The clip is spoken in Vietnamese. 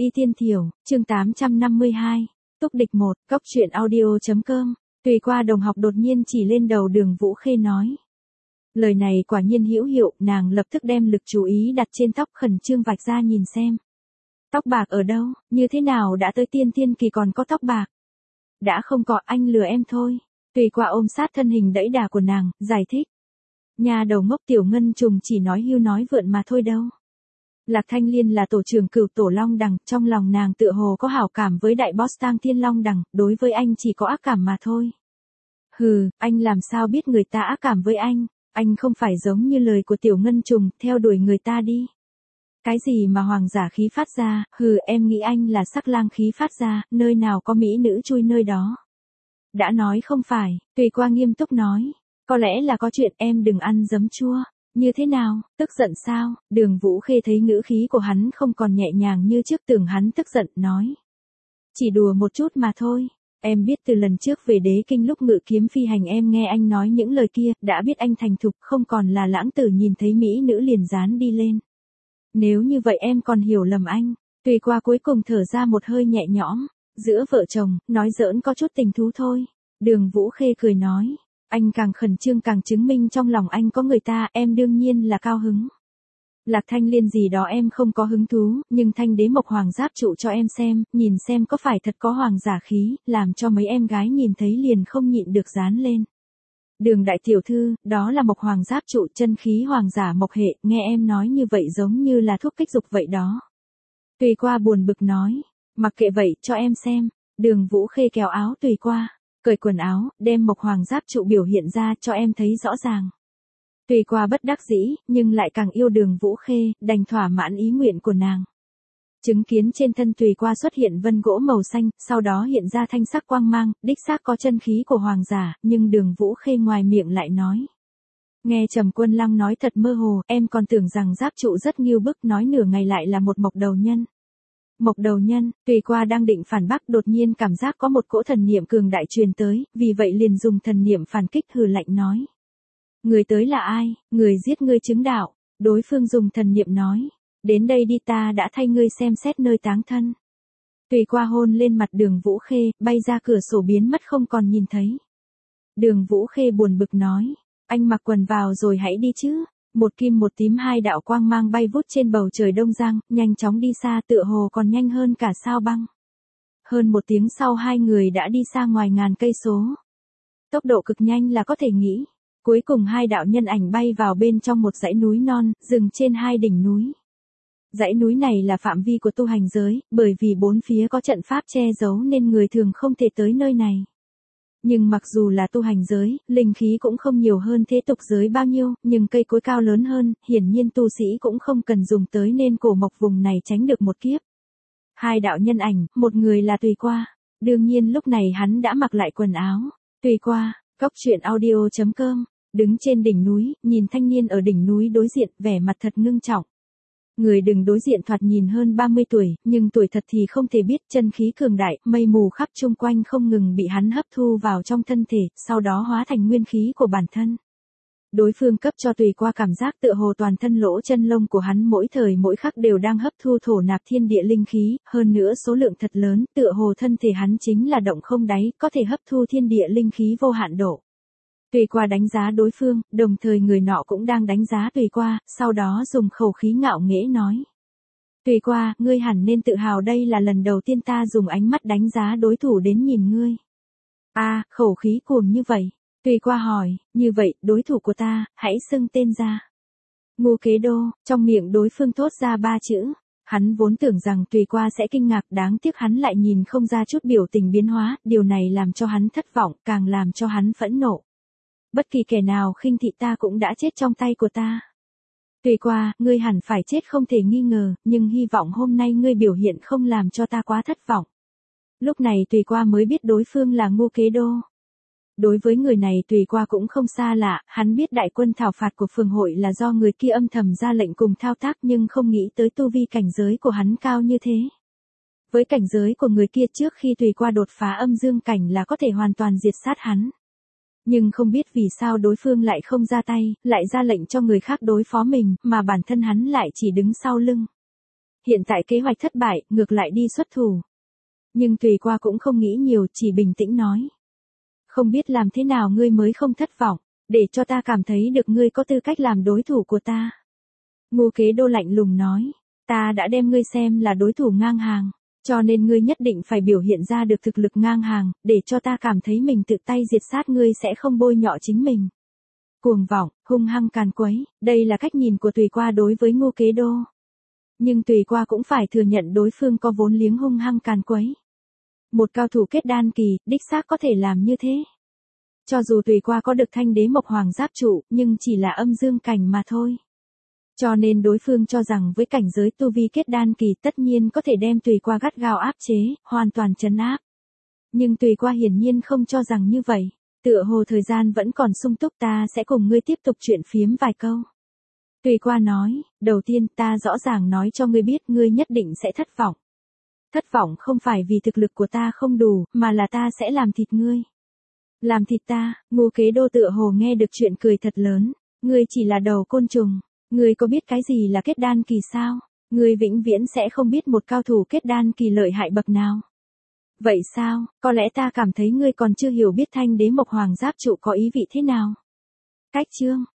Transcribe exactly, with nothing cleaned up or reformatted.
Y Tiên Thiểu, chương tám trăm năm mươi hai, Túc Địch một, Cốc truyện audio.com, tùy qua đồng học đột nhiên chỉ lên đầu Đường Vũ Khê nói. Lời này quả nhiên hữu hiệu, nàng lập tức đem lực chú ý đặt trên tóc, khẩn trương vạch ra nhìn xem. Tóc bạc ở đâu, như thế nào đã tới tiên thiên kỳ còn có tóc bạc? Đã không có, anh lừa em thôi. Tùy qua ôm sát thân hình đẫy đà của nàng, giải thích. Nhà đầu ngốc Tiểu Ngân Trùng chỉ nói hưu nói vượn mà thôi đâu. Lạc Thanh Liên là tổ trưởng cửu tổ Long Đằng, trong lòng nàng tựa hồ có hảo cảm với đại boss Tang Thiên Long Đằng, đối với anh chỉ có ác cảm mà thôi. Hừ, anh làm sao biết người ta ác cảm với anh, anh không phải giống như lời của Tiểu Ngân Trùng, theo đuổi người ta đi. Cái gì mà hoàng giả khí phát ra, hừ, em nghĩ anh là sắc lang khí phát ra, nơi nào có mỹ nữ chui nơi đó. Đã nói không phải, Tùy qua nghiêm túc nói, có lẽ là có chuyện, em đừng ăn giấm chua. Như thế nào, tức giận sao? Đường Vũ Khê thấy ngữ khí của hắn không còn nhẹ nhàng như trước, tưởng hắn tức giận, nói. Chỉ đùa một chút mà thôi, em biết từ lần trước về Đế Kinh lúc ngự kiếm phi hành em nghe anh nói những lời kia, đã biết anh thành thục, không còn là lãng tử nhìn thấy mỹ nữ liền dán đi lên. Nếu như vậy em còn hiểu lầm anh. Tùy qua cuối cùng thở ra một hơi nhẹ nhõm, giữa vợ chồng, nói giỡn có chút tình thú thôi. Đường Vũ Khê cười nói. Anh càng khẩn trương càng chứng minh trong lòng anh có người ta, em đương nhiên là cao hứng. Lạc Thanh Liên gì đó em không có hứng thú, nhưng Thanh Đế Mộc Hoàng Giáp trụ cho em xem, nhìn xem có phải thật có hoàng giả khí, làm cho mấy em gái nhìn thấy liền không nhịn được dán lên. Đường đại tiểu thư, đó là Mộc Hoàng Giáp trụ, chân khí hoàng giả mộc hệ, nghe em nói như vậy giống như là thuốc kích dục vậy đó. Tùy qua buồn bực nói, mặc kệ vậy, cho em xem. Đường Vũ Khê kéo áo Tùy qua. Cởi quần áo, đem Mộc Hoàng Giáp trụ biểu hiện ra cho em thấy rõ ràng. Tùy qua bất đắc dĩ, nhưng lại càng yêu Đường Vũ Khê, đành thỏa mãn ý nguyện của nàng. Chứng kiến trên thân Tùy qua xuất hiện vân gỗ màu xanh, sau đó hiện ra thanh sắc quang mang, đích xác có chân khí của hoàng giả, nhưng Đường Vũ Khê ngoài miệng lại nói. Nghe Trầm Quân Lăng nói thật mơ hồ, em còn tưởng rằng giáp trụ rất nghiêu bức, nói nửa ngày lại là một mộc đầu nhân. Mộc đầu nhân, Tùy qua đang định phản bác, đột nhiên cảm giác có một cỗ thần niệm cường đại truyền tới, vì vậy liền dùng thần niệm phản kích, hừ lạnh nói. Người tới là ai, người giết ngươi chứng đạo? Đối phương dùng thần niệm nói. Đến đây đi, ta đã thay ngươi xem xét nơi táng thân. Tùy qua hôn lên mặt Đường Vũ Khê, bay ra cửa sổ biến mất không còn nhìn thấy. Đường Vũ Khê buồn bực nói. Anh mặc quần vào rồi hãy đi chứ. Một kim một tím hai đạo quang mang bay vút trên bầu trời Đông Giang, nhanh chóng đi xa, tựa hồ còn nhanh hơn cả sao băng. Hơn một tiếng sau hai người đã đi xa ngoài ngàn cây số. Tốc độ cực nhanh là có thể nghĩ. Cuối cùng hai đạo nhân ảnh bay vào bên trong một dãy núi non, dừng trên hai đỉnh núi. Dãy núi này là phạm vi của tu hành giới, bởi vì bốn phía có trận pháp che giấu nên người thường không thể tới nơi này. Nhưng mặc dù là tu hành giới, linh khí cũng không nhiều hơn thế tục giới bao nhiêu, nhưng cây cối cao lớn hơn, hiển nhiên tu sĩ cũng không cần dùng tới nên cổ mộc vùng này tránh được một kiếp. Hai đạo nhân ảnh, một người là Tùy qua. Đương nhiên lúc này hắn đã mặc lại quần áo. Tùy qua, Cốc truyện audio.com, đứng trên đỉnh núi, nhìn thanh niên ở đỉnh núi đối diện, vẻ mặt thật ngưng trọng. Người đừng đối diện thoạt nhìn hơn ba mươi tuổi, nhưng tuổi thật thì không thể biết, chân khí cường đại, mây mù khắp chung quanh không ngừng bị hắn hấp thu vào trong thân thể, sau đó hóa thành nguyên khí của bản thân. Đối phương cấp cho Tùy qua cảm giác tựa hồ toàn thân lỗ chân lông của hắn mỗi thời mỗi khắc đều đang hấp thu thổ nạp thiên địa linh khí, hơn nữa số lượng thật lớn, tựa hồ thân thể hắn chính là động không đáy, có thể hấp thu thiên địa linh khí vô hạn độ. Tùy qua đánh giá đối phương, đồng thời người nọ cũng đang đánh giá Tùy qua, sau đó dùng khẩu khí ngạo nghễ nói. Tùy qua, ngươi hẳn nên tự hào, đây là lần đầu tiên ta dùng ánh mắt đánh giá đối thủ đến nhìn ngươi. A, à, khẩu khí cuồng như vậy. Tùy qua hỏi, như vậy, đối thủ của ta, hãy xưng tên ra. Ngô Kế Đô, trong miệng đối phương thốt ra ba chữ. Hắn vốn tưởng rằng Tùy qua sẽ kinh ngạc, đáng tiếc hắn lại nhìn không ra chút biểu tình biến hóa, điều này làm cho hắn thất vọng, càng làm cho hắn phẫn nộ. Bất kỳ kẻ nào khinh thị ta cũng đã chết trong tay của ta. Tùy qua, ngươi hẳn phải chết không thể nghi ngờ, nhưng hy vọng hôm nay ngươi biểu hiện không làm cho ta quá thất vọng. Lúc này Tùy qua mới biết đối phương là Ngô Kế Đô. Đối với người này Tùy qua cũng không xa lạ, hắn biết đại quân thảo phạt của phường hội là do người kia âm thầm ra lệnh cùng thao tác, nhưng không nghĩ tới tu vi cảnh giới của hắn cao như thế. Với cảnh giới của người kia trước khi Tùy qua đột phá âm dương cảnh là có thể hoàn toàn diệt sát hắn. Nhưng không biết vì sao đối phương lại không ra tay, lại ra lệnh cho người khác đối phó mình, mà bản thân hắn lại chỉ đứng sau lưng. hiện tại kế hoạch thất bại, ngược lại đi xuất thủ. Nhưng Tùy Qua cũng không nghĩ nhiều, chỉ bình tĩnh nói. Không biết làm thế nào ngươi mới không thất vọng, để cho ta cảm thấy được ngươi có tư cách làm đối thủ của ta. Ngô Kế Đô lạnh lùng nói, ta đã đem ngươi xem là đối thủ ngang hàng, cho nên ngươi nhất định phải biểu hiện ra được thực lực ngang hàng, để cho ta cảm thấy mình tự tay diệt sát ngươi sẽ không bôi nhọ chính mình. Cuồng vọng, hung hăng càn quấy, đây là cách nhìn của Tùy Qua đối với Ngô Kế Đô. Nhưng Tùy Qua cũng phải thừa nhận đối phương có vốn liếng hung hăng càn quấy. Một cao thủ kết đan kỳ, đích xác có thể làm như thế. Cho dù Tùy Qua có được thanh đế mộc hoàng giáp trụ, nhưng chỉ là âm dương cảnh mà thôi. Cho nên đối phương cho rằng với cảnh giới tu vi kết đan kỳ tất nhiên có thể đem Tùy Qua gắt gao áp chế, hoàn toàn trấn áp. Nhưng Tùy Qua hiển nhiên không cho rằng như vậy. Tựa hồ thời gian vẫn còn sung túc, ta sẽ cùng ngươi tiếp tục chuyện phiếm vài câu. Tùy Qua nói, đầu tiên ta rõ ràng nói cho ngươi biết ngươi nhất định sẽ thất vọng. Thất vọng không phải vì thực lực của ta không đủ, mà là ta sẽ làm thịt ngươi. Làm thịt ta, Ngô Kế Đô tựa hồ nghe được chuyện cười thật lớn. Ngươi chỉ là đầu côn trùng, ngươi có biết cái gì là kết đan kỳ sao? Ngươi vĩnh viễn sẽ không biết một cao thủ kết đan kỳ lợi hại bậc nào. Vậy sao, có lẽ ta cảm thấy ngươi còn chưa hiểu biết thanh đế mộc hoàng giáp trụ có ý vị thế nào. Cách chương,